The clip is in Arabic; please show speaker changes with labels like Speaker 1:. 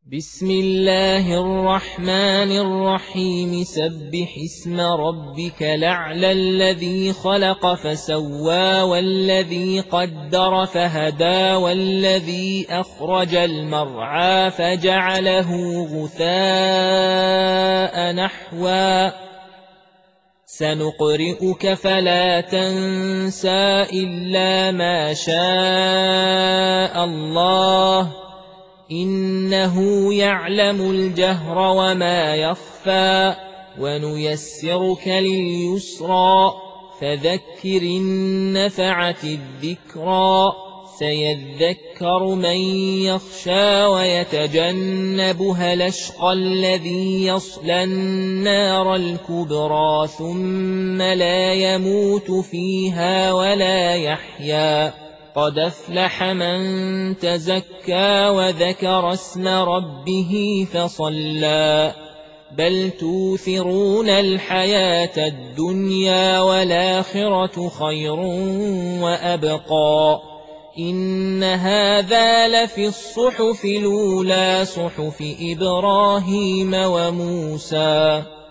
Speaker 1: بسم الله الرحمن الرحيم سبح اسم ربك الأعلى الذي خلق فسوى والذي قدر فهدى والذي أخرج المرعى فجعله غثاء نحوا سنقرئك فلا تنسى إلا ما شاء الله إنه يعلم الجهر وما يخفى ونيسرك لليسرى فذكر إن نفعت الذكرى سيذكر من يخشى ويتجنبها الأشقى الذي يصلى النار الكبرى ثم لا يموت فيها ولا يحيا قد أفلح من تزكى وذكر اسم ربه فصلى بل توثرون الحياة الدنيا والآخرة خير وأبقى إن هذا لفي الصحف الأولى صحف إبراهيم وموسى